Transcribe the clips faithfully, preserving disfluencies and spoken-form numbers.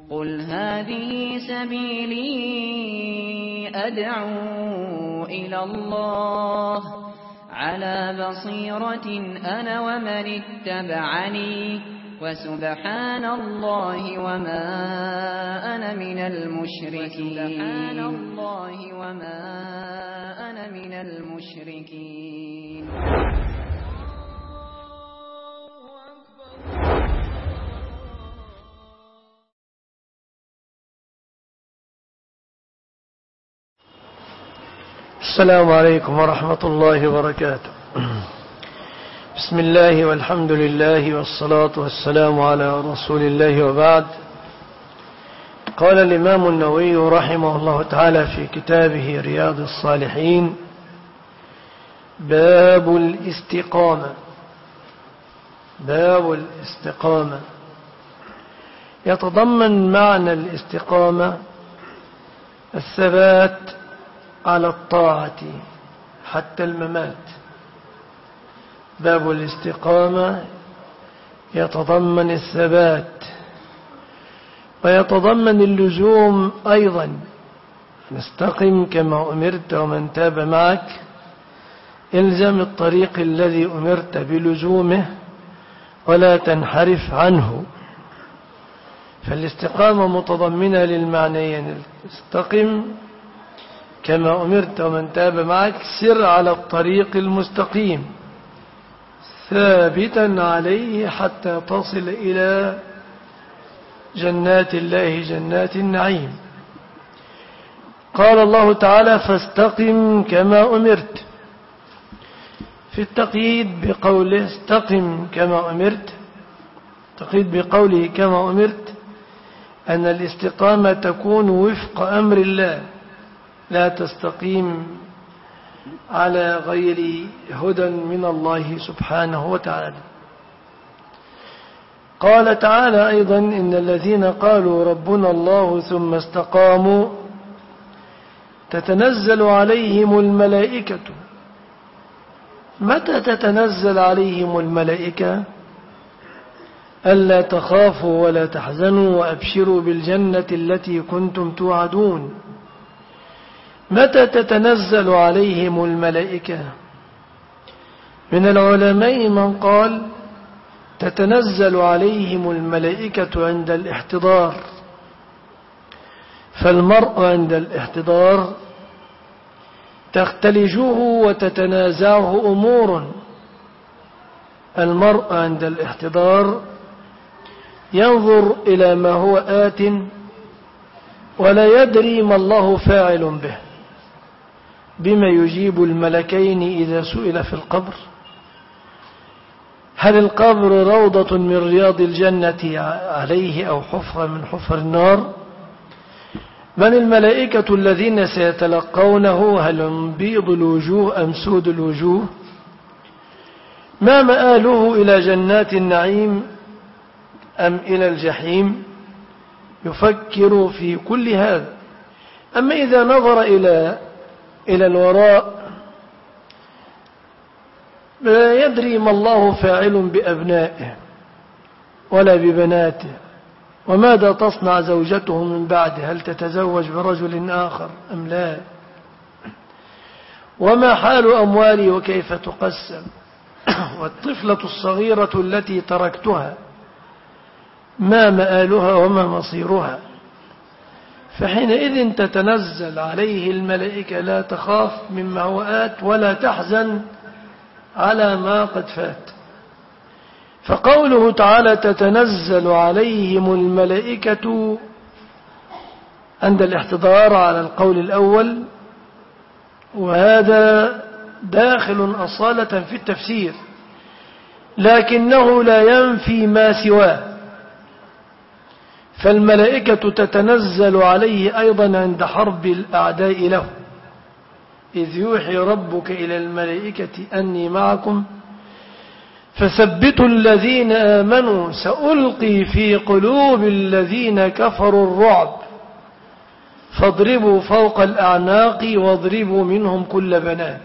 قل هذه سبيلي أدعو إلى الله على بصيرة أنا ومن اتبعني وسبحان الله وما أنا من المشركين سبحان الله وما أنا من المشركين. السلام عليكم ورحمة الله وبركاته. بسم الله والحمد لله والصلاة والسلام على رسول الله وبعد. قال الإمام النووي رحمه الله تعالى في كتابه رياض الصالحين: باب الاستقامة. باب الاستقامة يتضمن معنى الاستقامة الثبات على الطاعة حتى الممات. باب الاستقامة يتضمن الثبات ويتضمن اللزوم أيضا. نستقم كما أمرت ومن تاب معك، الزم الطريق الذي أمرت بلزومه ولا تنحرف عنه. فالاستقامة متضمنة للمعنيين: استقم كما أمرت ومن تاب معك، سر على الطريق المستقيم ثابتا عليه حتى تصل إلى جنات الله جنات النعيم. قال الله تعالى: فاستقم كما أمرت. في التقييد بقوله استقم كما أمرت، التقييد بقوله كما أمرت أن الاستقامة تكون وفق أمر الله، لا تستقيم على غير هدى من الله سبحانه وتعالى. قال تعالى أيضا: إن الذين قالوا ربنا الله ثم استقاموا تتنزل عليهم الملائكة. متى تتنزل عليهم الملائكة؟ ألا تخافوا ولا تحزنوا وأبشروا بالجنة التي كنتم توعدون. متى تتنزل عليهم الملائكة؟ من العلماء من قال تتنزل عليهم الملائكة عند الاحتضار، فالمرء عند الاحتضار تختلجه وتتنازعه أمور. المرء عند الاحتضار ينظر إلى ما هو آت ولا يدري ما الله فاعل به. بما يجيب الملكين إذا سئل في القبر؟ هل القبر روضة من رياض الجنة عليه أو حفرة من حفر النار؟ من الملائكة الذين سيتلقونه؟ هل هم بيض الوجوه أم سود الوجوه؟ ما مآله إلى جنات النعيم أم إلى الجحيم؟ يفكر في كل هذا. أما إذا نظر إلى إلى الوراء لا يدري ما الله فاعل بأبنائه ولا ببناته، وماذا تصنع زوجته من بعده، هل تتزوج برجل آخر أم لا، وما حال أموالي وكيف تقسم، والطفلة الصغيرة التي تركتها ما مآلها وما مصيرها. فحينئذ تتنزل عليه الملائكة، لا تخاف مما هو آت ولا تحزن على ما قد فات. فقوله تعالى تتنزل عليهم الملائكة عند الاحتضار على القول الأول، وهذا داخل أصالة في التفسير، لكنه لا ينفي ما سواه. فالملائكة تتنزل عليه أيضا عند حرب الأعداء له، إذ يوحي ربك إلى الملائكة أني معكم فثبتوا الذين آمنوا سألقي في قلوب الذين كفروا الرعب فاضربوا فوق الأعناق واضربوا منهم كل بنان.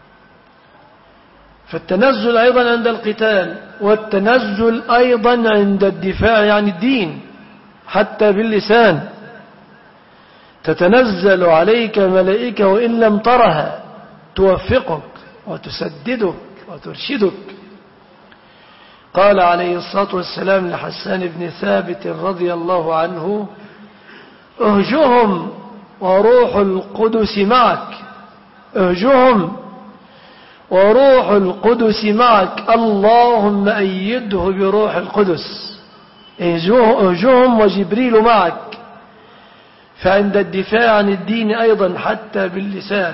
فالتنزل أيضا عند القتال، والتنزل أيضا عند الدفاع عن الدين حتى باللسان، تتنزل عليك ملائكة وإن لم ترها توفقك وتسددك وترشدك. قال عليه الصلاة والسلام لحسان بن ثابت رضي الله عنه: اهجهم وروح القدس معك، اهجهم وروح القدس معك، اللهم أيده بروح القدس. اهجهم وجبريل معك. فعند الدفاع عن الدين أيضا حتى باللسان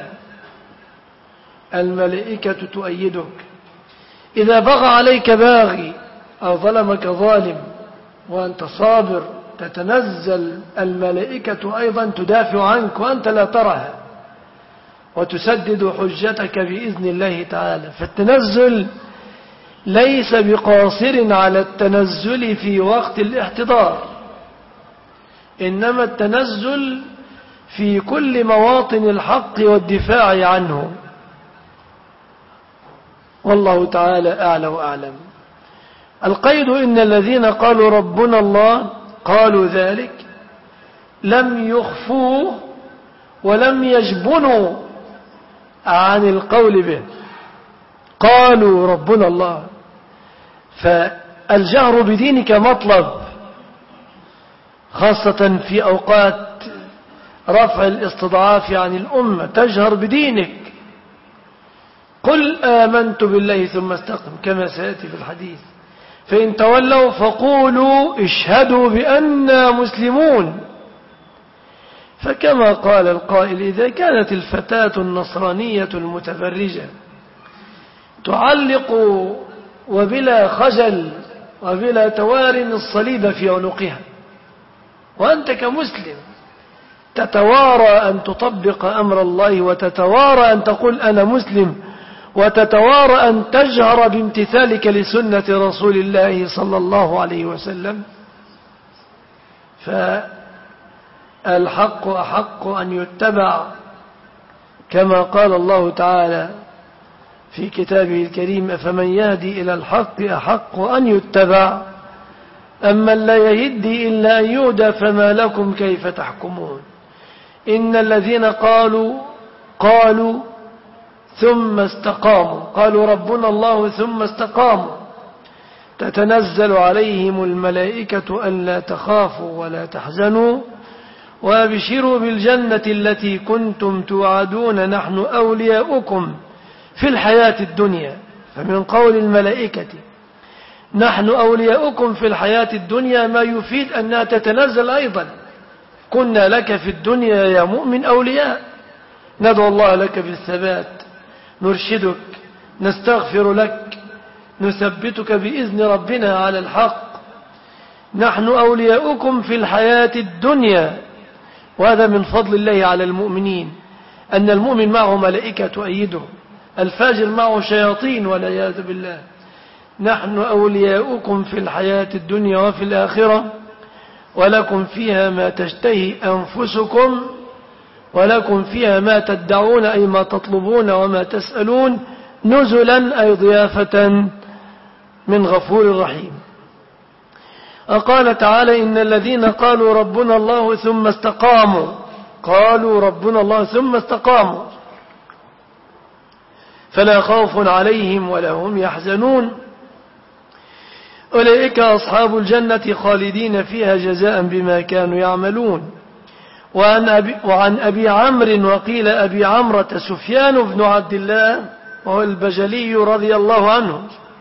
الملائكة تؤيدك. إذا بغى عليك باغي أو ظلمك ظالم وأنت صابر، تتنزل الملائكة أيضا تدافع عنك وأنت لا ترها، وتسدد حجتك بإذن الله تعالى. فالتنزل ليس بقاصر على التنزل في وقت الاحتضار، إنما التنزل في كل مواطن الحق والدفاع عنه. والله تعالى أعلى وأعلم. القيد: إن الذين قالوا ربنا الله قالوا ذلك لم يخفوه ولم يجبنوا عن القول به، قالوا ربنا الله. فالجهر بدينك مطلب، خاصة في أوقات رفع الاستضعاف عن الأمة، تجهر بدينك. قل آمنت بالله ثم استقم، كما سيأتي في الحديث. فإن تولوا فقولوا اشهدوا بأننا مسلمون. فكما قال القائل: إذا كانت الفتاة النصرانية المتبرجة تعلق وبلا خجل وبلا توار الصليب في عنقها، وأنت كمسلم تتوارى أن تطبق أمر الله، وتتوارى أن تقول أنا مسلم، وتتوارى أن تجهر بامتثالك لسنة رسول الله صلى الله عليه وسلم، فالحق أحق أن يتبع، كما قال الله تعالى في كتابه الكريم: فمن يهدي إلى الحق أحق أن يتبع أما لا يهدي إلا أن يهدى فما لكم كيف تحكمون. إن الذين قالوا قالوا ثم استقاموا، قالوا ربنا الله ثم استقاموا، تتنزل عليهم الملائكة ألا تخافوا ولا تحزنوا وابشروا بالجنة التي كنتم توعدون نحن أولياؤكم في الحياة الدنيا. فمن قول الملائكة نحن أولياؤكم في الحياة الدنيا ما يفيد أنها تتنزل أيضا: كنا لك في الدنيا يا مؤمن أولياء، ندعو الله لك بالثبات، نرشدك، نستغفر لك، نثبتك بإذن ربنا على الحق. نحن أولياؤكم في الحياة الدنيا. وهذا من فضل الله على المؤمنين، أن المؤمن معه ملائكة تؤيده، الفاجر معه شياطين والعياذ بالله. نحن أولياؤكم في الحياة الدنيا وفي الآخرة ولكم فيها ما تشتهي أنفسكم ولكم فيها ما تدعون، أي ما تطلبون وما تسألون، نزلا أي ضيافة من غفور رحيم. وقال تعالى: إن الذين قالوا ربنا الله ثم استقاموا، قالوا ربنا الله ثم استقاموا فلا خوف عليهم ولا هم يحزنون، أولئك أصحاب الجنة خالدين فيها جزاء بما كانوا يعملون. وعن أبي, وعن أبي عمرو وقيل أبي عمرة سفيان بن عبد الله وهو البجلي رضي الله عنه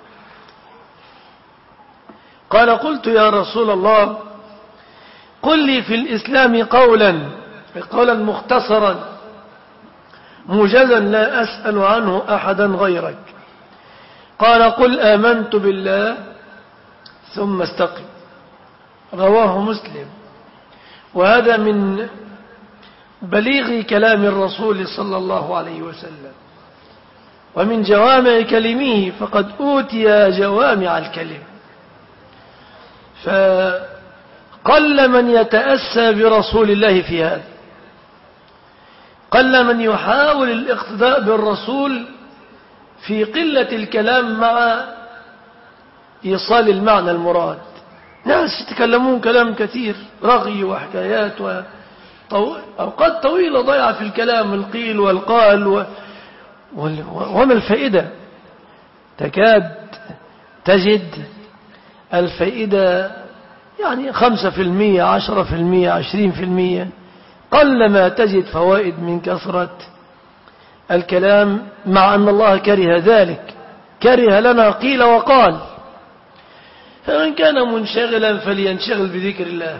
قال: قلت يا رسول الله قل لي في الإسلام قولا قولا مختصرا موجزا لا أسأل عنه أحدا غيرك. قال: قل آمنت بالله ثم استقم. رواه مسلم. وهذا من بليغ كلام الرسول صلى الله عليه وسلم ومن جوامع كلمه، فقد أوتي جوامع الكلم. فقل من يتأسى برسول الله في هذا، قل من يحاول الاقتداء بالرسول في قلة الكلام مع إيصال المعنى المراد. ناس يتكلمون كلام كثير رغي وحكايات وأوقات طويلة ضيعة في الكلام القيل والقال و... وما الفائدة؟ تكاد تجد الفائدة يعني خمسة في المية عشرة في المية عشرين في المية، قلما تجد فوائد من كثرة الكلام، مع أن الله كره ذلك، كره لنا قيل وقال. فمن كان منشغلا فلينشغل بذكر الله،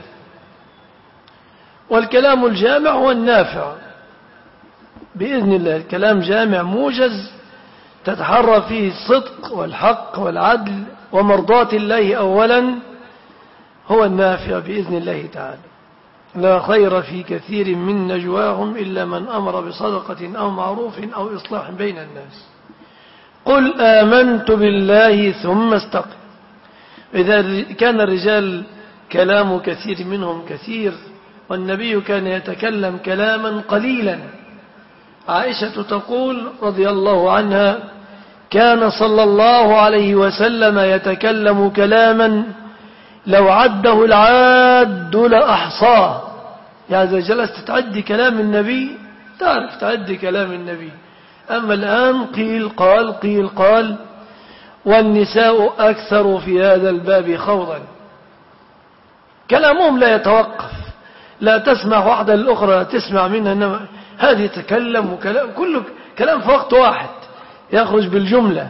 والكلام الجامع هو النافع بإذن الله. الكلام جامع موجز تتحرى فيه الصدق والحق والعدل ومرضاة الله أولا، هو النافع بإذن الله تعالى. لا خير في كثير من نجواهم إلا من أمر بصدقة أو معروف أو إصلاح بين الناس. قل آمنت بالله ثم استقم. إذا كان الرجال كلام كثير منهم كثير، والنبي كان يتكلم كلاما قليلا. عائشة تقول رضي الله عنها: كان صلى الله عليه وسلم يتكلم كلاما لو عده العاد لأحصاه. يعني إذا جلست تعدي كلام النبي تعرف تعدي كلام النبي. أما الآن قيل قال قيل قال، والنساء أكثر في هذا الباب خوضا. كلامهم لا يتوقف، لا تسمع واحدة للأخرى تسمع منها، إنما هذه تكلم وكلام كله كلام في وقت واحد يخرج بالجملة.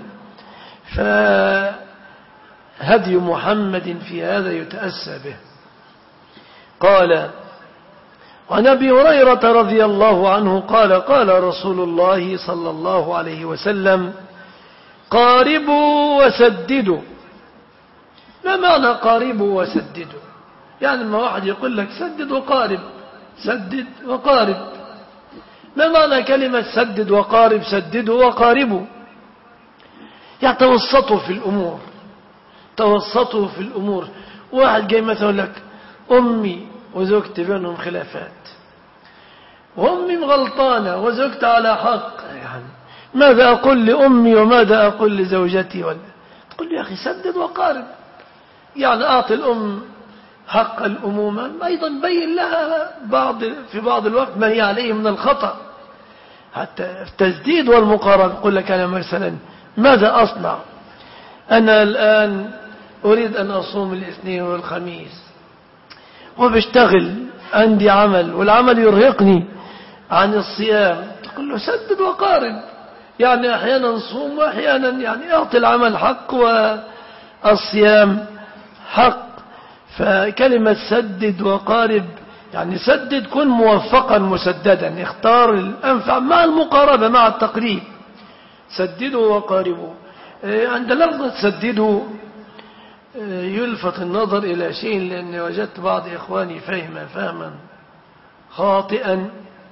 فهدي محمد في هذا يتأسى به. قال عن أبي هريرة رضي الله عنه قال قال رسول الله صلى الله عليه وسلم: قاربوا وسددوا. ما معنى قاربوا وسددوا؟ يعني لما واحد يقول لك سدد وقارب، سدد وقارب. ما معنى كلمة سدد وقارب؟ سددوا وقاربوا يعني توسطوا في الأمور، توسطوا في الأمور. واحد جاي مثلا لك أمي وزوجتي بينهم خلافات، وأمي مغلطانة وزوجتي على حق، يعني ماذا أقول لأمي وماذا أقول لزوجتي؟ ولا تقول لي يا أخي سدد وقارب، يعني أعطي الأم حق الأمومة، أيضا بين لها بعض في بعض الوقت ما هي عليه من الخطأ. حتى التسديد والمقاربة. يقول لك أنا مثلا ماذا أصنع؟ أنا الآن أريد أن أصوم الاثنين والخميس وبشتغل، عندي عمل والعمل يرهقني عن الصيام. تقول له سدد وقارب، يعني أحيانا نصوم وأحيانا يعني أعطي العمل حق والصيام حق. فكلمة سدد وقارب يعني سدد، كن موفقا مسددا، اختار الأنفع مع المقاربة مع التقريب. سددوا وقاربوا. عند لفظة سددوا يلفت النظر إلى شيء، لأني وجدت بعض إخواني فهم فهما خاطئا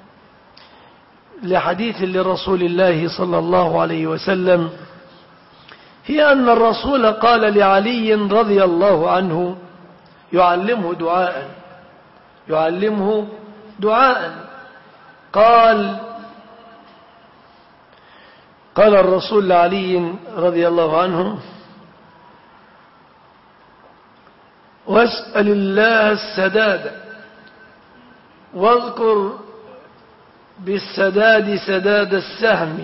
لحديث لرسول الله صلى الله عليه وسلم، هي أن الرسول قال لعلي رضي الله عنه يعلمه دعاء، يعلمه دعاء قال قال الرسول لعلي رضي الله عنه: واسأل الله السداد، واذكر بالسداد سداد السهم،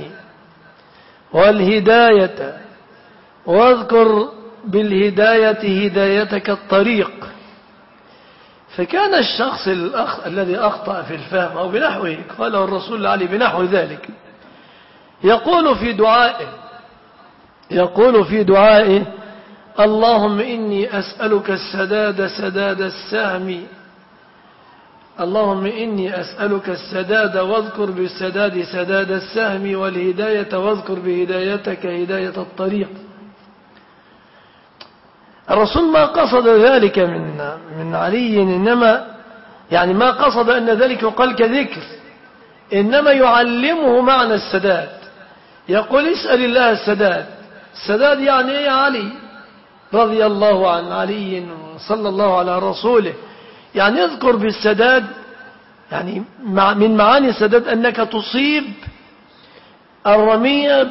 والهداية، واذكر بالهداية هدايتك الطريق. فكان الشخص الأخ... الذي أخطأ في الفهم أو بنحوه، قاله الرسول عليه بنحو ذلك، يقول في دعائه يقول في دعائه: اللهم إني أسألك السداد سداد السهم، اللهم إني أسألك السداد واذكر بالسداد سداد السهم، والهداية واذكر بهدايتك هداية الطريق. الرسول ما قصد ذلك من من علي، إنما يعني ما قصد أن ذلك يقال كذكر، إنما يعلمه معنى السداد. يقول اسأل الله السداد. السداد يعني إيه؟ علي رضي الله عن علي صلى الله على رسوله، يعني يذكر بالسداد، يعني من معاني السداد أنك تصيب الرمية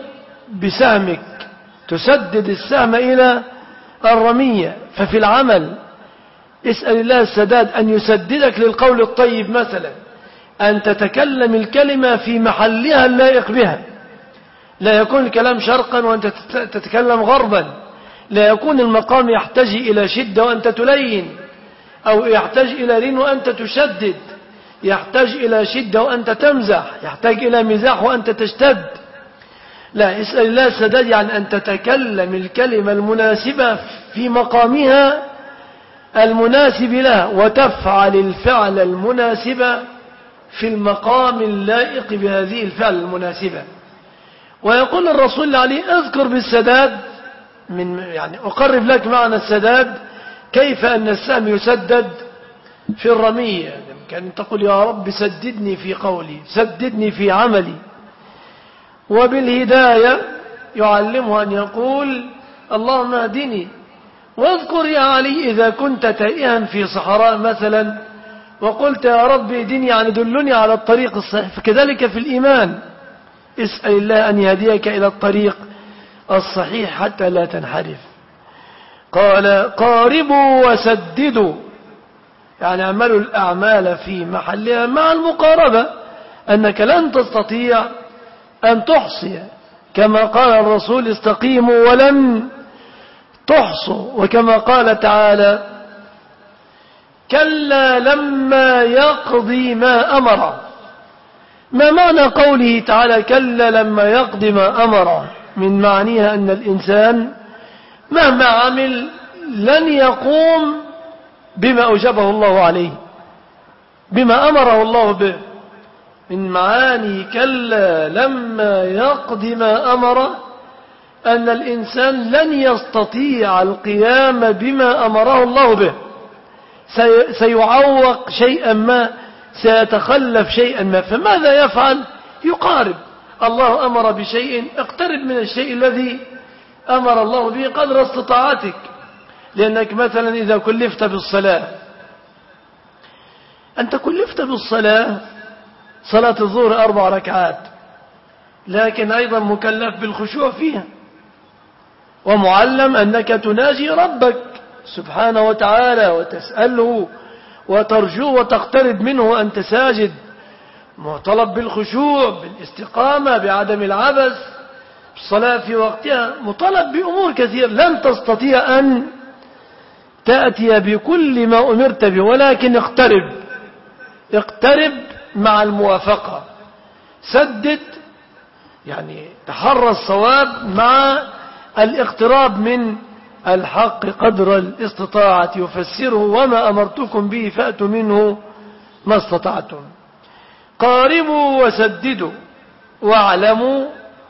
بسهمك، تسدد السهم إلى الرمية. ففي العمل اسأل الله السداد أن يسددك للقول الطيب، مثلا أن تتكلم الكلمة في محلها اللائق بها، لا يكون الكلام شرقا وأنت تتكلم غربا، لا يكون المقام يحتاج إلى شدة وأنت تلين، أو يحتاج إلى لين وأنت تشدد، يحتاج إلى شدة وأنت تمزح، يحتاج إلى مزاح وأنت تشتد. لا، اسأل الله السداد يعني أن تتكلم الكلمة المناسبة في مقامها المناسب لها، وتفعل الفعل المناسب في المقام اللائق بهذه الفعل المناسبة. ويقول الرسول عليه اذكر بالسداد، من يعني أقرب لك معنى السداد، كيف أن السهم يسدد في الرمية. كان تقول يا رب سددني في قولي، سددني في عملي. وبالهداية يعلمه أن يقول اللهم اهدني. واذكر يا علي إذا كنت تائها في صحراء مثلا وقلت يا رب اهدني، يعني دلني على الطريق الصحيح. فكذلك في الإيمان اسأل الله أن يهديك إلى الطريق الصحيح حتى لا تنحرف. قال قاربوا وسددوا، يعني اعملوا الأعمال في محلها مع المقاربة، أنك لن تستطيع أن تحصي، كما قال الرسول استقيموا ولن تحصوا، وكما قال تعالى كلا لما يقضي ما أمره. ما معنى قوله تعالى كلا لما يقضي ما أمره؟ من معانيها أن الإنسان مهما عمل لن يقوم بما أوجبه الله عليه، بما أمره الله به. من معاني كلا لما يقضي ما أمره أن الإنسان لن يستطيع القيام بما أمره الله به، سيعوق شيئا ما، سيتخلف شيئا ما. فماذا يفعل؟ يقارب. الله أمر بشيء، اقترب من الشيء الذي أمر الله به قدر استطاعتك. لأنك مثلا إذا كلفت بالصلاة، أنت كلفت بالصلاة صلاة الظهر أربع ركعات، لكن أيضا مكلف بالخشوع فيها، ومعلم أنك تناجي ربك سبحانه وتعالى وتسأله وترجوه وتقترب منه أنت ساجد، مطالب بالخشوع، بالاستقامة، بعدم العبث، الصلاة في وقتها، مطالب بأمور كثير. لن تستطيع أن تأتي بكل ما أمرت به، ولكن اقترب، اقترب مع الموافقة، سدد، يعني تحرى الصواب مع الاقتراب من الحق قدر الاستطاعة. يفسره وما أمرتكم به فأتوا منه ما استطعتم. قاربوا وسددوا واعلموا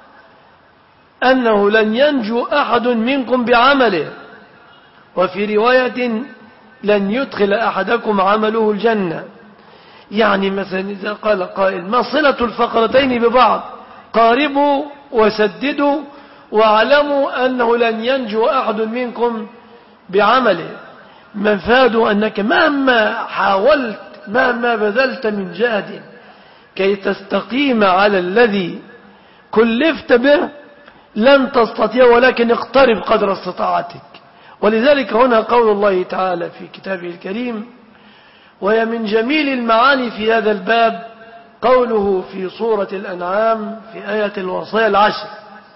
أنه لن ينجو أحد منكم بعمله، وفي رواية لن يدخل أحدكم عمله الجنة. يعني مثلا إذا قال قائل ما صلة الفقرتين ببعض؟ قاربوا وسددوا واعلموا أنه لن ينجو أحد منكم بعمله. مفاد أنك مهما حاولت، مهما بذلت من جهد كي تستقيم على الذي كلفت به لن تستطيع، ولكن اقترب قدر استطاعتك. ولذلك هنا قول الله تعالى في كتابه الكريم، وهي من جميل المعاني في هذا الباب قوله في سورة الأنعام في آية الوصايا العشر: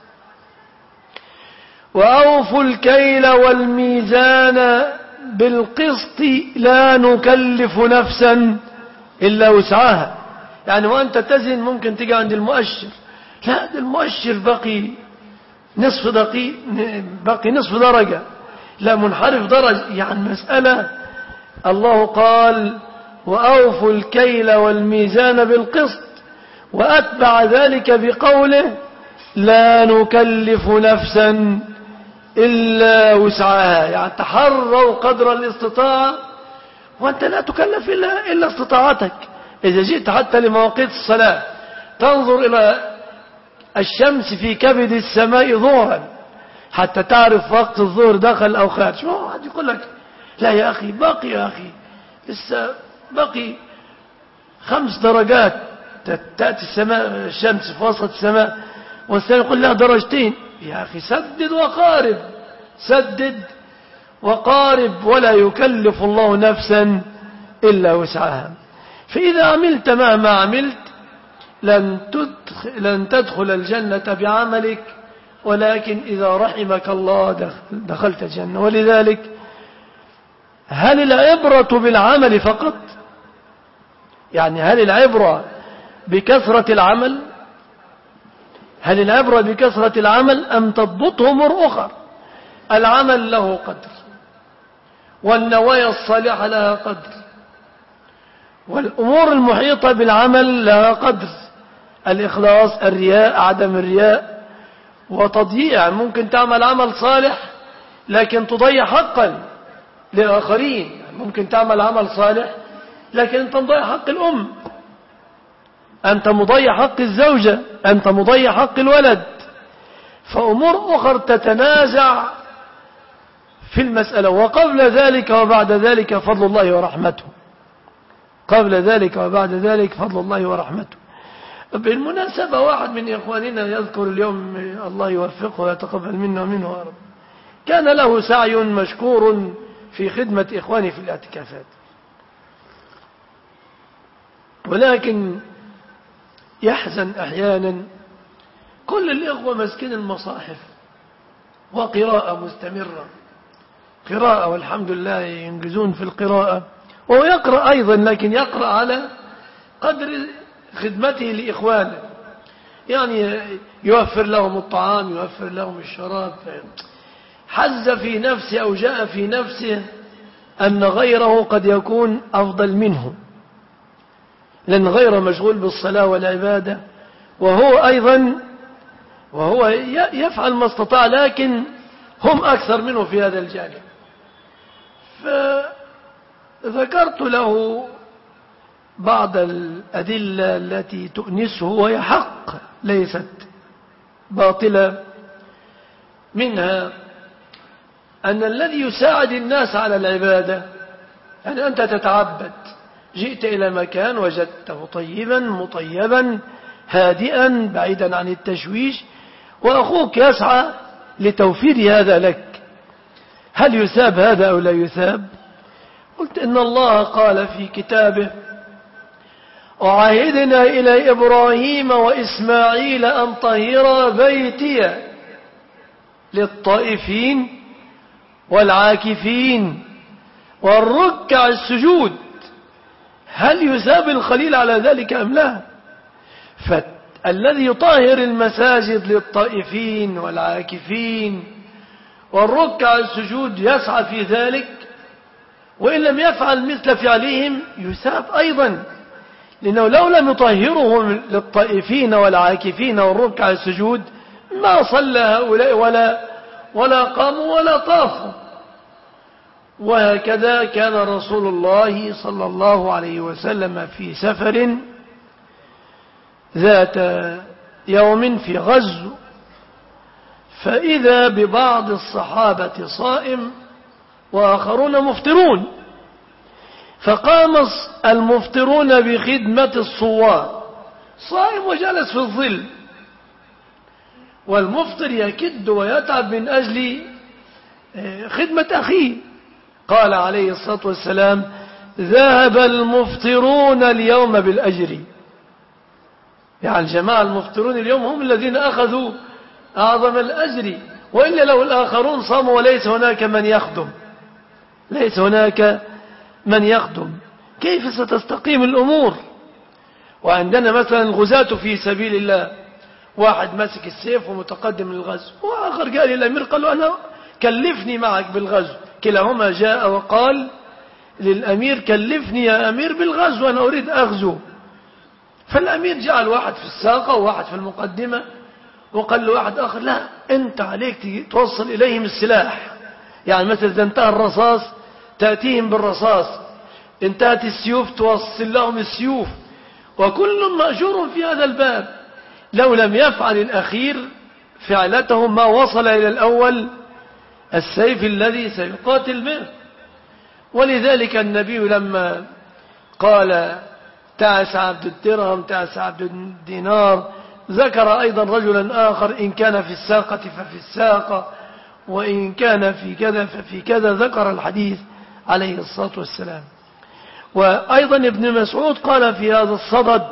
وأوفوا الكيل والميزان بالقسط لا نكلف نفسا إلا وسعها. يعني وأنت تزن ممكن تيجي عند المؤشر، لا ده المؤشر بقي نصف دقيق، بقي نصف درجة، لا منحرف درجة، يعني مسألة. الله قال وأوفوا الكيل والميزان بالقسط، وأتبع ذلك بقوله لا نكلف نفسا إلا وسعها. يعني تحروا قدر الاستطاعة، وأنت لا تكلف إلا, إلا استطاعتك. إذا جئت حتى لمواقيت الصلاة تنظر إلى الشمس في كبد السماء ظهرا حتى تعرف وقت الظهر دخل أو خارج. شو واحد يقول لك لا يا أخي باقي، يا أخي لسه باقي خمس درجات تأتي السماء الشمس في وسط السماء، والثاني يقول لها درجتين. يا أخي سدد وقارب، سدد وقارب ولا يكلف الله نفسا إلا وسعها. فإذا عملت مهما عملت لن تدخل, لن تدخل الجنة بعملك، ولكن إذا رحمك الله دخلت الجنة. ولذلك هل العبرة بالعمل فقط؟ يعني هل العبرة بكثرة العمل؟ هل العبرة بكثرة العمل أم تضبطه أمور أخرى؟ العمل له قدر، والنوايا الصالحة لها قدر، والأمور المحيطة بالعمل لها قدر، الإخلاص، الرياء، عدم الرياء، وتضييع. ممكن تعمل عمل صالح لكن تضيع حقا للآخرين. ممكن تعمل عمل صالح لكن أنت مضيع حق الأم، أنت مضيع حق الزوجة، أنت مضيع حق الولد. فأمور أخرى تتنازع في المسألة. وقبل ذلك وبعد ذلك فضل الله ورحمته، قبل ذلك وبعد ذلك فضل الله ورحمته. بالمناسبة واحد من إخواننا يذكر اليوم، الله يوفقه ويتقبل منا ومنه يا رب، كان له سعي مشكور في خدمة إخواني في الاعتكافات، ولكن يحزن أحيانا كل الإخوة مسكين المصاحف وقراءة مستمرة، قراءة والحمد لله ينجزون في القراءة، وهو يقرأ أيضا لكن يقرأ على قدر خدمته لإخوانه، يعني يوفر لهم الطعام، يوفر لهم الشراب. حز في نفسه أو جاء في نفسه أن غيره قد يكون أفضل منه، لأن غيره مشغول بالصلاة والعبادة، وهو أيضا وهو يفعل ما استطاع، لكن هم أكثر منه في هذا الجانب. فذكرت له بعض الأدلة التي تؤنسه، وهي حق ليست باطلة. منها أن الذي يساعد الناس على العبادة، يعني أنت تتعبد، جئت إلى مكان وجدته طيبا مطيبا هادئا بعيدا عن التشويش، وأخوك يسعى لتوفير هذا لك، هل يثاب هذا أو لا يثاب؟ قلت إن الله قال في كتابه: وعهدنا إلى إبراهيم وإسماعيل أن طهرا بيتي للطائفين والعاكفين والركع السجود. هل يثاب الخليل على ذلك أم لا؟ فالذي يطهر المساجد للطائفين والعاكفين والركع السجود يسعى في ذلك، وإن لم يفعل مثل فعلهم يثاب أيضا، لأنه لو لم يطهرهم للطائفين والعاكفين والركع السجود ما صلى هؤلاء ولا ولا قاموا ولا طافوا. وهكذا كان رسول الله صلى الله عليه وسلم في سفر ذات يوم في غزو، فإذا ببعض الصحابة صائم وآخرون مفطرون، فقام المفطرون بخدمة الصوام، صائم وجلس في الظل، والمفطر يكد ويتعب من أجل خدمة أخيه. قال عليه الصلاة والسلام: ذهب المفطرون اليوم بالأجر. يعني الجماعة المفطرون اليوم هم الذين أخذوا أعظم الأجر، وإلا لو الآخرون صاموا وليس هناك من يخدم، ليس هناك من يخدم، كيف ستستقيم الأمور؟ وعندنا مثلا الغزاة في سبيل الله، واحد ماسك السيف ومتقدم للغزو، وآخر قال للأمير، قال له: أنا كلفني معك بالغزو. كلاهما جاء وقال للأمير: كلفني يا أمير بالغزو، أنا أريد أغزو. فالأمير جعل واحد في الساقة وواحد في المقدمة، وقال له واحد آخر: لا، أنت عليك توصل إليهم السلاح، يعني مثل إذا انتهى الرصاص تأتيهم بالرصاص، انتهت السيوف توصل لهم السيوف، وكل مأجور في هذا الباب. لو لم يفعل الأخير فعلته ما وصل إلى الأول السيف الذي سيقاتل به. ولذلك النبي لما قال: تعس عبد الدرهم، تعس عبد الدينار، ذكر أيضا رجلا آخر: إن كان في الساقة ففي الساقة، وإن كان في كذا ففي كذا، ذكر الحديث عليه الصلاة والسلام. وأيضا ابن مسعود قال في هذا الصدد،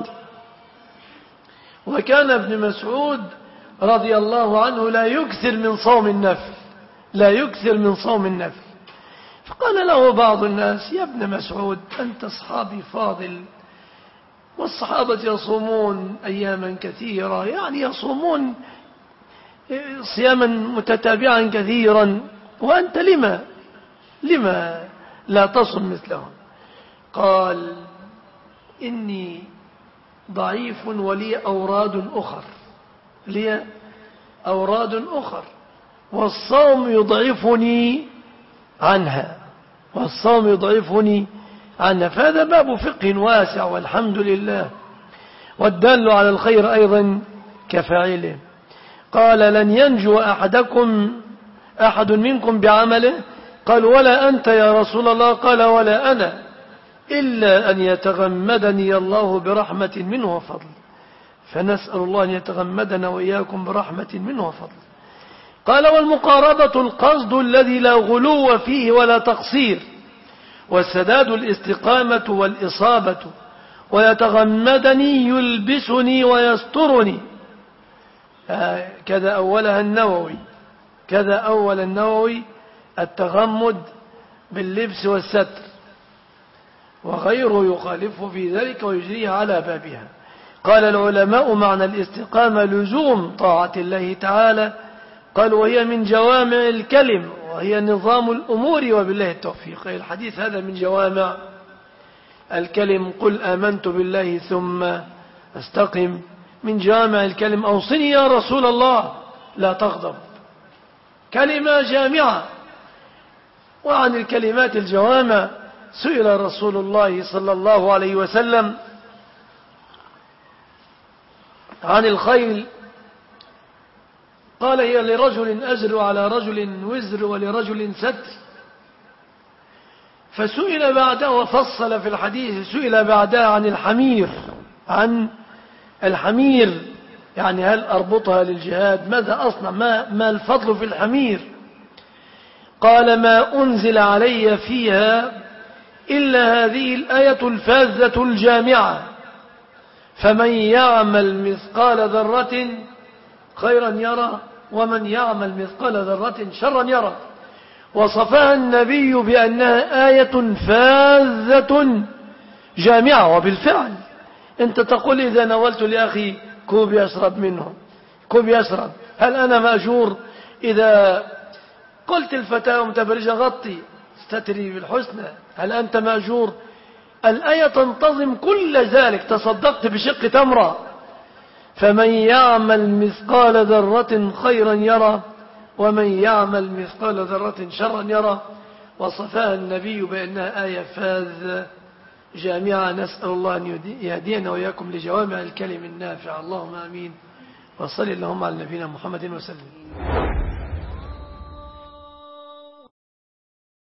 وكان ابن مسعود رضي الله عنه لا يكثر من صوم النفل، لا يكثر من صوم النفل. فقال له بعض الناس: يا ابن مسعود أنت صحابي فاضل، والصحابة يصومون أياما كثيرة، يعني يصومون صياما متتابعا كثيرا، وأنت لما لما لا تصم مثلهم؟ قال: إني ضعيف ولي أوراد أخر، لي أوراد أخر، والصوم يضعفني عنها، والصوم يضعفني عنها. فهذا باب فقه واسع والحمد لله، والدال على الخير أيضا كفاعله. قال: لن ينجو أحدكم أحد منكم بعمله. قال: ولا أنت يا رسول الله؟ قال: ولا أنا، إلا أن يتغمدني الله برحمة منه وفضل. فنسأل الله أن يتغمدنا وإياكم برحمة منه وفضل. قال: والمقاربة القصد الذي لا غلو فيه ولا تقصير، والسداد الاستقامة والإصابة، ويتغمدني يلبسني ويسترني. كذا أولها النووي، كذا أول النووي التغمد باللبس والستر، وغيره يخالفه في ذلك ويجريه على بابها. قال العلماء: معنى الاستقامة لزوم طاعة الله تعالى. قال: وهي من جوامع الكلم، وهي نظام الأمور، وبالله التوفيق. الحديث هذا من جوامع الكلم. قل آمنت بالله ثم استقم، من جوامع الكلم. أوصني يا رسول الله لا تغضب، كلمة جامعة. وعن الكلمات الجوامع سئل رسول الله صلى الله عليه وسلم عن الخيل، قال: هي لرجل أجر على رجل وزر ولرجل ستر. فسئل بعدها وفصل في الحديث، سئل بعدها عن الحمير، عن الحمير، يعني هل أربطها للجهاد؟ ماذا أصنع؟ ما, ما الفضل في الحمير؟ قال: ما أنزل علي فيها إلا هذه الآية الفاذة الجامعة، فمن يعمل مثقال ذرة خيرا يرى، ومن يعمل مثقال ذرة شرا يرى. وصفها النبي بأنها آية فاذة جامعة. وبالفعل أنت تقول: إذا نولت لأخي كوب يشرب منه، كوب يشرب، هل أنا مأجور؟ إذا قلت الفتاة متبرجة غطي استتري بالحسنى، هل أنت مأجور؟ الآية تنتظم كل ذلك. تصدقت بشق تمرة، فمن يعمل مثقال ذرة خيرا يرى، ومن يعمل مثقال ذرة شرا يرى. وصفها النبي بأنها آية فاذة جامعة. نسأل الله أن يهدينا وإياكم لجوامع الكلم النافع. اللهم آمين. وصل اللهم على نبينا محمد وسلم.